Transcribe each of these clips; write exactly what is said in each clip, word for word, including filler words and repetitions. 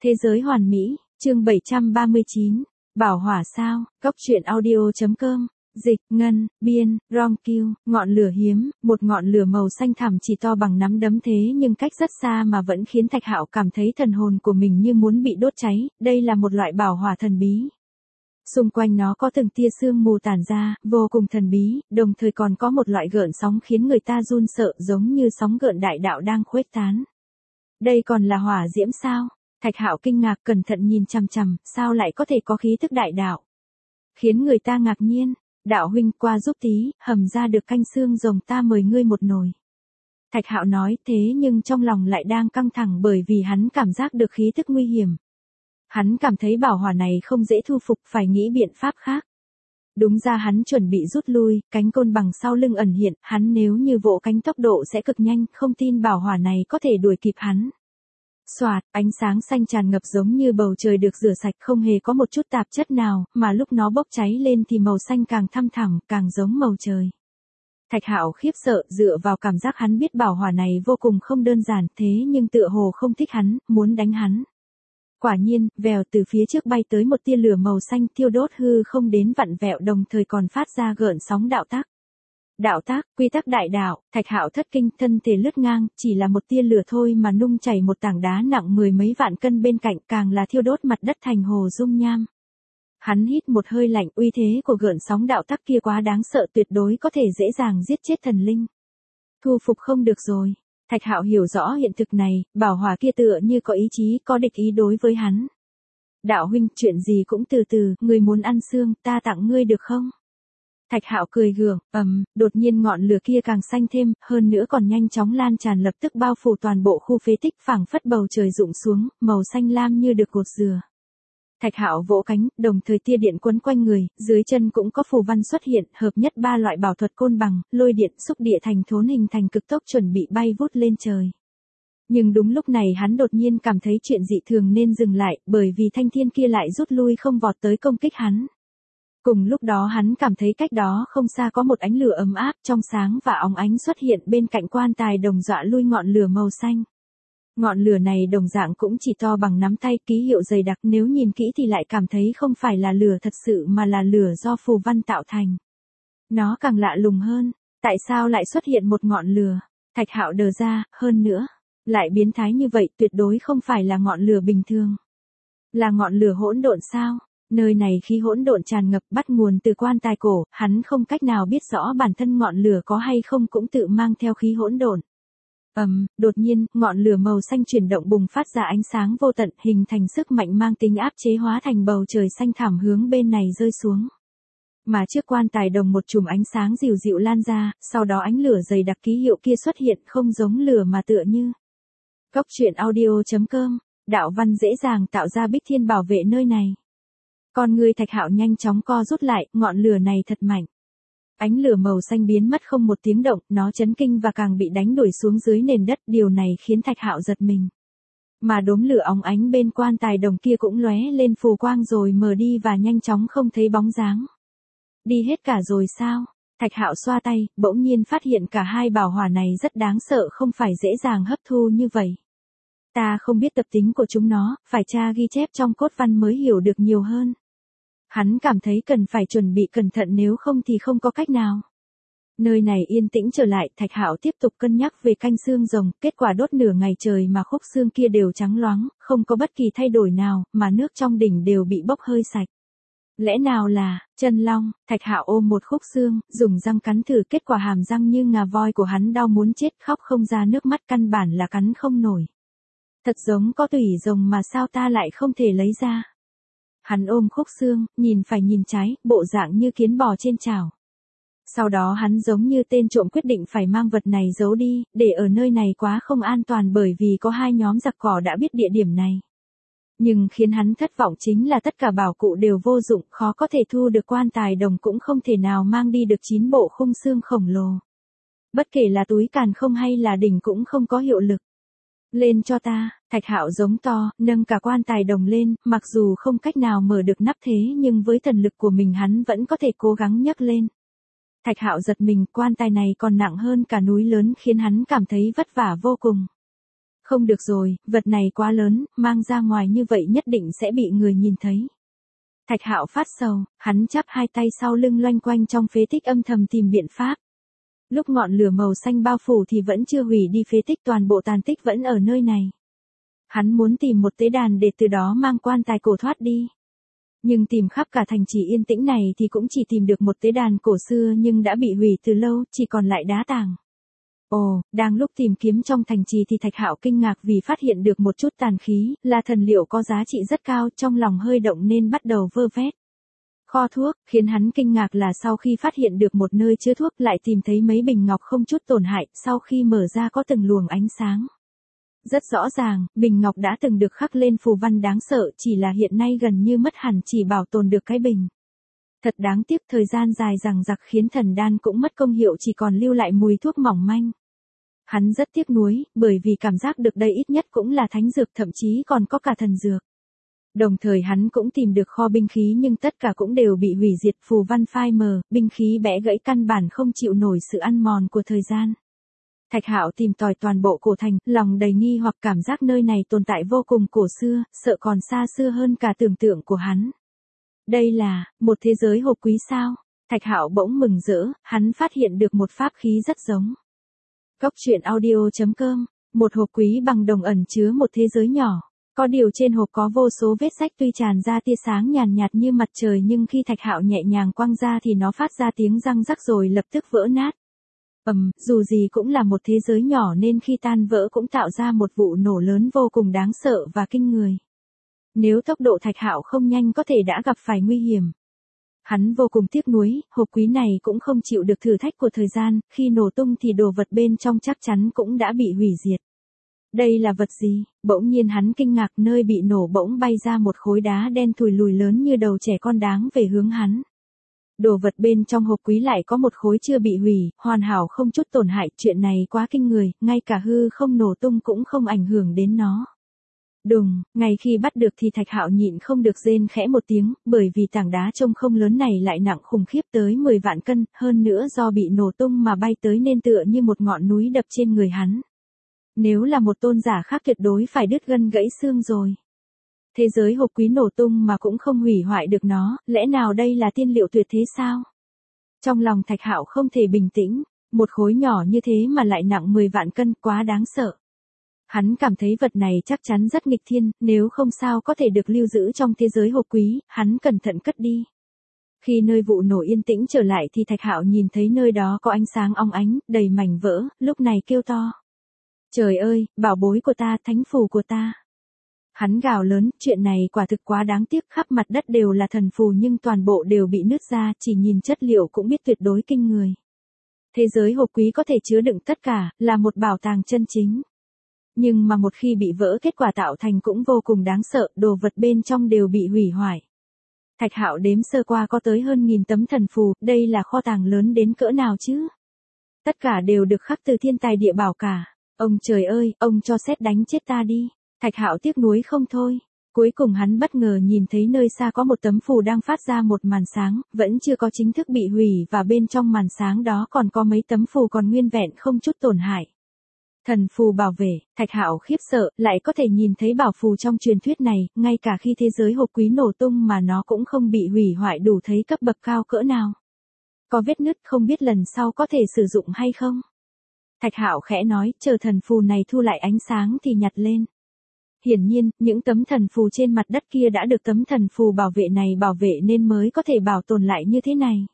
Thế giới hoàn mỹ, chương bảy trăm ba mươi chín, bảo hỏa sao, góc truyện audio.com, dịch, ngân, biên, rom kiêu, ngọn lửa hiếm, một ngọn lửa màu xanh thẳm chỉ to bằng nắm đấm thế nhưng cách rất xa mà vẫn khiến Thạch Hạo cảm thấy thần hồn của mình như muốn bị đốt cháy, đây là một loại bảo hỏa thần bí. Xung quanh nó có từng tia sương mù tản ra, vô cùng thần bí, đồng thời còn có một loại gợn sóng khiến người ta run sợ giống như sóng gợn đại đạo đang khuếch tán. Đây còn là hỏa diễm sao? Thạch Hạo kinh ngạc cẩn thận nhìn chằm chằm, sao lại có thể có khí thức đại đạo? Khiến người ta ngạc nhiên, đạo huynh qua giúp tí, hầm ra được canh xương rồng ta mời ngươi một nồi. Thạch Hạo nói thế nhưng trong lòng lại đang căng thẳng bởi vì hắn cảm giác được khí thức nguy hiểm. Hắn cảm thấy bảo hỏa này không dễ thu phục, phải nghĩ biện pháp khác. Đúng ra hắn chuẩn bị rút lui, cánh côn bằng sau lưng ẩn hiện, hắn nếu như vỗ cánh tốc độ sẽ cực nhanh, không tin bảo hỏa này có thể đuổi kịp hắn. Xoạt, ánh sáng xanh tràn ngập giống như bầu trời được rửa sạch không hề có một chút tạp chất nào, mà lúc nó bốc cháy lên thì màu xanh càng thăm thẳm, càng giống màu trời. Thạch Hạo khiếp sợ, dựa vào cảm giác hắn biết bảo hỏa này vô cùng không đơn giản, thế nhưng tựa hồ không thích hắn, muốn đánh hắn. Quả nhiên, vèo từ phía trước bay tới một tia lửa màu xanh thiêu đốt hư không đến vặn vẹo đồng thời còn phát ra gợn sóng đạo tác. Đạo tác, quy tắc đại đạo, Thạch Hạo thất kinh, thân thể lướt ngang, chỉ là một tia lửa thôi mà nung chảy một tảng đá nặng mười mấy vạn cân bên cạnh, càng là thiêu đốt mặt đất thành hồ dung nham. Hắn hít một hơi lạnh, uy thế của gợn sóng đạo tác kia quá đáng sợ, tuyệt đối có thể dễ dàng giết chết thần linh. Thu phục không được rồi. Thạch Hạo hiểu rõ hiện thực này, bảo hỏa kia tựa như có ý chí, có địch ý đối với hắn. Đạo huynh, chuyện gì cũng từ từ, ngươi muốn ăn xương, ta tặng ngươi được không? Thạch Hạo cười gượng, ầm, đột nhiên ngọn lửa kia càng xanh thêm, hơn nữa còn nhanh chóng lan tràn lập tức bao phủ toàn bộ khu phế tích, phảng phất bầu trời rụng xuống, màu xanh lam như được gột rửa. Thạch Hạo vỗ cánh, đồng thời tia điện quấn quanh người, dưới chân cũng có phù văn xuất hiện, hợp nhất ba loại bảo thuật côn bằng, lôi điện, xúc địa thành thốn hình thành cực tốc chuẩn bị bay vút lên trời. Nhưng đúng lúc này hắn đột nhiên cảm thấy chuyện dị thường nên dừng lại, bởi vì thanh thiên kia lại rút lui không vọt tới công kích hắn. Cùng lúc đó hắn cảm thấy cách đó không xa có một ánh lửa ấm áp, trong sáng và óng ánh xuất hiện bên cạnh quan tài đồng dọa lui ngọn lửa màu xanh. Ngọn lửa này đồng dạng cũng chỉ to bằng nắm tay, ký hiệu dày đặc, nếu nhìn kỹ thì lại cảm thấy không phải là lửa thật sự mà là lửa do phù văn tạo thành. Nó càng lạ lùng hơn, tại sao lại xuất hiện một ngọn lửa? Thạch Hạo đờ ra, hơn nữa, lại biến thái như vậy, tuyệt đối không phải là ngọn lửa bình thường. Là ngọn lửa hỗn độn sao? Nơi này khí hỗn độn tràn ngập, bắt nguồn từ quan tài cổ, hắn không cách nào biết rõ bản thân ngọn lửa có hay không cũng tự mang theo khí hỗn độn. Ầm, um, đột nhiên, ngọn lửa màu xanh chuyển động bùng phát ra ánh sáng vô tận, hình thành sức mạnh mang tính áp chế hóa thành bầu trời xanh thẳm hướng bên này rơi xuống. Mà trước quan tài đồng một chùm ánh sáng dịu dịu lan ra, sau đó ánh lửa dày đặc ký hiệu kia xuất hiện, không giống lửa mà tựa như. Góc truyện audio.com, đạo văn dễ dàng tạo ra bích thiên bảo vệ nơi này. Con người Thạch Hạo nhanh chóng co rút lại, ngọn lửa này thật mạnh. Ánh lửa màu xanh biến mất không một tiếng động, nó chấn kinh và càng bị đánh đuổi xuống dưới nền đất, điều này khiến Thạch Hạo giật mình. Mà đốm lửa óng ánh bên quan tài đồng kia cũng lóe lên phù quang rồi mờ đi và nhanh chóng không thấy bóng dáng. Đi hết cả rồi sao? Thạch Hạo xoa tay, bỗng nhiên phát hiện cả hai bảo hỏa này rất đáng sợ, không phải dễ dàng hấp thu như vậy. Ta không biết tập tính của chúng nó, phải tra ghi chép trong cốt văn mới hiểu được nhiều hơn. Hắn cảm thấy cần phải chuẩn bị cẩn thận nếu không thì không có cách nào. Nơi này yên tĩnh trở lại, Thạch Hạo tiếp tục cân nhắc về canh xương rồng, kết quả đốt nửa ngày trời mà khúc xương kia đều trắng loáng, không có bất kỳ thay đổi nào, mà nước trong đỉnh đều bị bốc hơi sạch. Lẽ nào là chân long? Thạch Hạo ôm một khúc xương, dùng răng cắn thử, kết quả hàm răng như ngà voi của hắn đau muốn chết, khóc không ra nước mắt, căn bản là cắn không nổi. Thật giống có tủy rồng mà sao ta lại không thể lấy ra? Hắn ôm khúc xương, nhìn phải nhìn trái, bộ dạng như kiến bò trên chảo. Sau đó hắn giống như tên trộm quyết định phải mang vật này giấu đi, để ở nơi này quá không an toàn bởi vì có hai nhóm giặc cỏ đã biết địa điểm này. Nhưng khiến hắn thất vọng chính là tất cả bảo cụ đều vô dụng, khó có thể thu được quan tài đồng cũng không thể nào mang đi được chín bộ khung xương khổng lồ. Bất kể là túi càn không hay là đỉnh cũng không có hiệu lực. Lên cho ta, Thạch Hạo giống to, nâng cả quan tài đồng lên, mặc dù không cách nào mở được nắp thế nhưng với thần lực của mình hắn vẫn có thể cố gắng nhấc lên. Thạch Hạo giật mình, quan tài này còn nặng hơn cả núi lớn khiến hắn cảm thấy vất vả vô cùng. Không được rồi, vật này quá lớn, mang ra ngoài như vậy nhất định sẽ bị người nhìn thấy. Thạch Hạo phát sầu, hắn chắp hai tay sau lưng loanh quanh trong phế tích âm thầm tìm biện pháp. Lúc ngọn lửa màu xanh bao phủ thì vẫn chưa hủy đi phế tích, toàn bộ tàn tích vẫn ở nơi này. Hắn muốn tìm một tế đàn để từ đó mang quan tài cổ thoát đi. Nhưng tìm khắp cả thành trì yên tĩnh này thì cũng chỉ tìm được một tế đàn cổ xưa nhưng đã bị hủy từ lâu, chỉ còn lại đá tảng. Ồ, đang lúc tìm kiếm trong thành trì thì Thạch Hạo kinh ngạc vì phát hiện được một chút tàn khí, là thần liệu có giá trị rất cao, trong lòng hơi động nên bắt đầu vơ vét. Kho thuốc, khiến hắn kinh ngạc là sau khi phát hiện được một nơi chứa thuốc lại tìm thấy mấy bình ngọc không chút tổn hại, sau khi mở ra có từng luồng ánh sáng. Rất rõ ràng, bình ngọc đã từng được khắc lên phù văn đáng sợ, chỉ là hiện nay gần như mất hẳn, chỉ bảo tồn được cái bình. Thật đáng tiếc, thời gian dài dằng dặc khiến thần đan cũng mất công hiệu, chỉ còn lưu lại mùi thuốc mỏng manh. Hắn rất tiếc nuối, bởi vì cảm giác được đây ít nhất cũng là thánh dược, thậm chí còn có cả thần dược. Đồng thời hắn cũng tìm được kho binh khí nhưng tất cả cũng đều bị hủy diệt, phù văn phai mờ, binh khí bẽ gãy, căn bản không chịu nổi sự ăn mòn của thời gian. Thạch Hạo tìm tòi toàn bộ cổ thành, lòng đầy nghi hoặc, cảm giác nơi này tồn tại vô cùng cổ xưa, sợ còn xa xưa hơn cả tưởng tượng của hắn. Đây là một thế giới hộp quý sao? Thạch Hạo bỗng mừng rỡ, hắn phát hiện được một pháp khí rất giống. Cốc truyện audio chấm com, một hộp quý bằng đồng ẩn chứa một thế giới nhỏ. Có điều trên hộp có vô số vết rách, tuy tràn ra tia sáng nhàn nhạt như mặt trời nhưng khi Thạch Hạo nhẹ nhàng quăng ra thì nó phát ra tiếng răng rắc rồi lập tức vỡ nát. Ầm, um, dù gì cũng là một thế giới nhỏ nên khi tan vỡ cũng tạo ra một vụ nổ lớn vô cùng đáng sợ và kinh người. Nếu tốc độ Thạch Hạo không nhanh có thể đã gặp phải nguy hiểm. Hắn vô cùng tiếc nuối, hộp quý này cũng không chịu được thử thách của thời gian, khi nổ tung thì đồ vật bên trong chắc chắn cũng đã bị hủy diệt. Đây là vật gì? Bỗng nhiên hắn kinh ngạc, nơi bị nổ bỗng bay ra một khối đá đen thùi lùi lớn như đầu trẻ con đáng về hướng hắn. Đồ vật bên trong hộp quý lại có một khối chưa bị hủy, hoàn hảo không chút tổn hại, chuyện này quá kinh người, ngay cả hư không nổ tung cũng không ảnh hưởng đến nó. Đùng, ngay khi bắt được thì Thạch Hạo nhịn không được rên khẽ một tiếng, bởi vì tảng đá trông không lớn này lại nặng khủng khiếp tới mười vạn cân, hơn nữa do bị nổ tung mà bay tới nên tựa như một ngọn núi đập trên người hắn. Nếu là một tôn giả khác tuyệt đối phải đứt gân gãy xương rồi. Thế giới hộp quý nổ tung mà cũng không hủy hoại được nó, lẽ nào đây là tiên liệu tuyệt thế sao? Trong lòng Thạch Hạo không thể bình tĩnh, một khối nhỏ như thế mà lại nặng mười vạn cân, quá đáng sợ. Hắn cảm thấy vật này chắc chắn rất nghịch thiên, nếu không sao có thể được lưu giữ trong thế giới hộp quý, hắn cẩn thận cất đi. Khi nơi vụ nổ yên tĩnh trở lại thì Thạch Hạo nhìn thấy nơi đó có ánh sáng óng ánh, đầy mảnh vỡ, lúc này kêu to. Trời ơi, bảo bối của ta, thánh phù của ta. Hắn gào lớn, chuyện này quả thực quá đáng tiếc, khắp mặt đất đều là thần phù nhưng toàn bộ đều bị nứt ra, chỉ nhìn chất liệu cũng biết tuyệt đối kinh người. Thế giới hộp quý có thể chứa đựng tất cả, là một bảo tàng chân chính. Nhưng mà một khi bị vỡ kết quả tạo thành cũng vô cùng đáng sợ, đồ vật bên trong đều bị hủy hoại. Thạch Hạo đếm sơ qua có tới hơn nghìn tấm thần phù, đây là kho tàng lớn đến cỡ nào chứ? Tất cả đều được khắc từ thiên tài địa bảo cả. Ông trời ơi, ông cho sét đánh chết ta đi. Thạch Hạo tiếc nuối không thôi. Cuối cùng hắn bất ngờ nhìn thấy nơi xa có một tấm phù đang phát ra một màn sáng, vẫn chưa có chính thức bị hủy và bên trong màn sáng đó còn có mấy tấm phù còn nguyên vẹn không chút tổn hại. Thần phù bảo vệ, Thạch Hạo khiếp sợ, lại có thể nhìn thấy bảo phù trong truyền thuyết này, ngay cả khi thế giới hộp quý nổ tung mà nó cũng không bị hủy hoại, đủ thấy cấp bậc cao cỡ nào. Có vết nứt, không biết lần sau có thể sử dụng hay không? Thạch Hạo khẽ nói, chờ thần phù này thu lại ánh sáng thì nhặt lên. Hiển nhiên, những tấm thần phù trên mặt đất kia đã được tấm thần phù bảo vệ này bảo vệ nên mới có thể bảo tồn lại như thế này.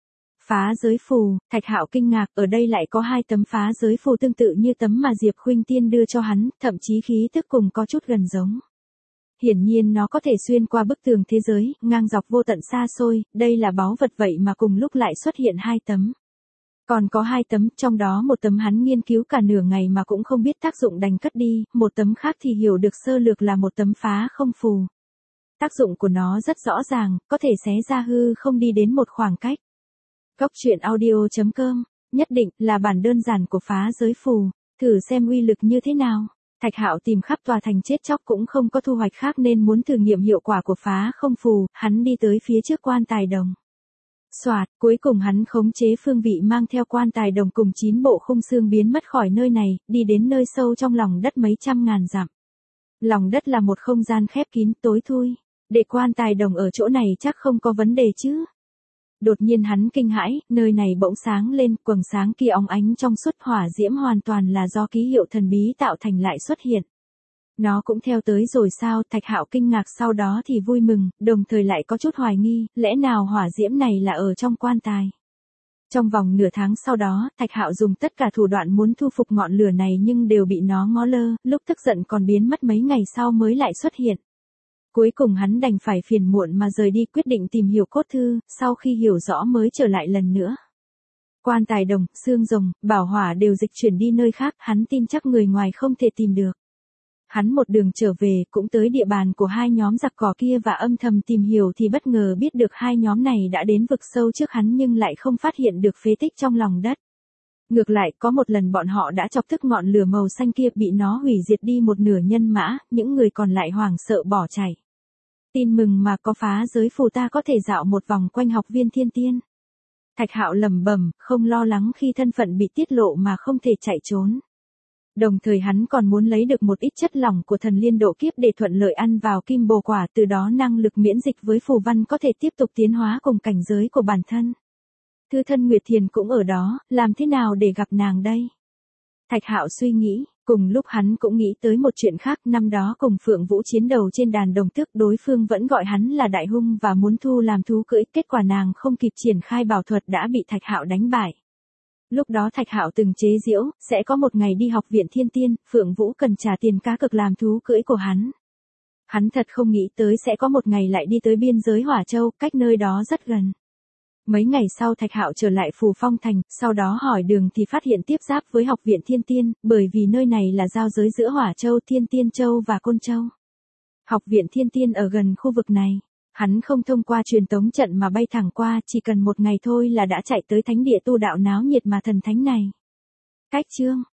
Phá giới phù, Thạch Hạo kinh ngạc, ở đây lại có hai tấm phá giới phù tương tự như tấm mà Diệp Khuynh Tiên đưa cho hắn, thậm chí khí tức cùng có chút gần giống. Hiển nhiên nó có thể xuyên qua bức tường thế giới, ngang dọc vô tận xa xôi, đây là báu vật vậy mà cùng lúc lại xuất hiện hai tấm. Còn có hai tấm, trong đó một tấm hắn nghiên cứu cả nửa ngày mà cũng không biết tác dụng đành cất đi, một tấm khác thì hiểu được sơ lược là một tấm phá không phù. Tác dụng của nó rất rõ ràng, có thể xé ra hư không đi đến một khoảng cách. Cốc truyện audio chấm com, nhất định là bản đơn giản của phá giới phù, thử xem uy lực như thế nào. Thạch Hạo tìm khắp tòa thành chết chóc cũng không có thu hoạch khác nên muốn thử nghiệm hiệu quả của phá không phù, hắn đi tới phía trước quan tài đồng. Soạt, cuối cùng hắn khống chế phương vị mang theo quan tài đồng cùng chín bộ khung xương biến mất khỏi nơi này, đi đến nơi sâu trong lòng đất mấy trăm ngàn dặm. Lòng đất là một không gian khép kín tối thui, để quan tài đồng ở chỗ này chắc không có vấn đề chứ. Đột nhiên hắn kinh hãi, nơi này bỗng sáng lên, quầng sáng kia óng ánh trong suốt, hỏa diễm hoàn toàn là do ký hiệu thần bí tạo thành lại xuất hiện. Nó cũng theo tới rồi sao? Thạch Hạo kinh ngạc, sau đó thì vui mừng, đồng thời lại có chút hoài nghi, lẽ nào hỏa diễm này là ở trong quan tài? Trong vòng nửa tháng sau đó, Thạch Hạo dùng tất cả thủ đoạn muốn thu phục ngọn lửa này nhưng đều bị nó ngó lơ, lúc tức giận còn biến mất mấy ngày sau mới lại xuất hiện. Cuối cùng hắn đành phải phiền muộn mà rời đi, quyết định tìm hiểu cốt thư, sau khi hiểu rõ mới trở lại lần nữa. Quan tài đồng, xương rồng, bảo hỏa đều dịch chuyển đi nơi khác, hắn tin chắc người ngoài không thể tìm được. Hắn một đường trở về, cũng tới địa bàn của hai nhóm giặc cỏ kia và âm thầm tìm hiểu thì bất ngờ biết được hai nhóm này đã đến vực sâu trước hắn nhưng lại không phát hiện được phế tích trong lòng đất. Ngược lại, có một lần bọn họ đã chọc tức ngọn lửa màu xanh kia, bị nó hủy diệt đi một nửa nhân mã, những người còn lại hoảng sợ bỏ chạy. Tin mừng mà, có phá giới phù ta có thể dạo một vòng quanh học viên thiên tiên. Thạch Hạo lẩm bẩm, không lo lắng khi thân phận bị tiết lộ mà không thể chạy trốn. Đồng thời hắn còn muốn lấy được một ít chất lỏng của thần liên độ kiếp để thuận lợi ăn vào kim bồ quả, từ đó năng lực miễn dịch với phù văn có thể tiếp tục tiến hóa cùng cảnh giới của bản thân. Thư thân Nguyệt Thiền cũng ở đó, làm thế nào để gặp nàng đây? Thạch Hạo suy nghĩ, cùng lúc hắn cũng nghĩ tới một chuyện khác, năm đó cùng Phượng Vũ chiến đầu trên đàn đồng tước, đối phương vẫn gọi hắn là đại hung và muốn thu làm thú cưỡi, kết quả nàng không kịp triển khai bảo thuật đã bị Thạch Hạo đánh bại. Lúc đó Thạch Hạo từng chế giễu, sẽ có một ngày đi học viện thiên tiên, Phượng Vũ cần trả tiền cá cược làm thú cưỡi của hắn. Hắn thật không nghĩ tới sẽ có một ngày lại đi tới biên giới Hỏa Châu, cách nơi đó rất gần. Mấy ngày sau Thạch Hạo trở lại Phù Phong Thành, sau đó hỏi đường thì phát hiện tiếp giáp với học viện thiên tiên, bởi vì nơi này là giao giới giữa Hỏa Châu, Thiên Tiên Châu và Côn Châu. Học viện thiên tiên ở gần khu vực này. Hắn không thông qua truyền tống trận mà bay thẳng qua, chỉ cần một ngày thôi là đã chạy tới thánh địa tu đạo náo nhiệt mà thần thánh này. Cách chương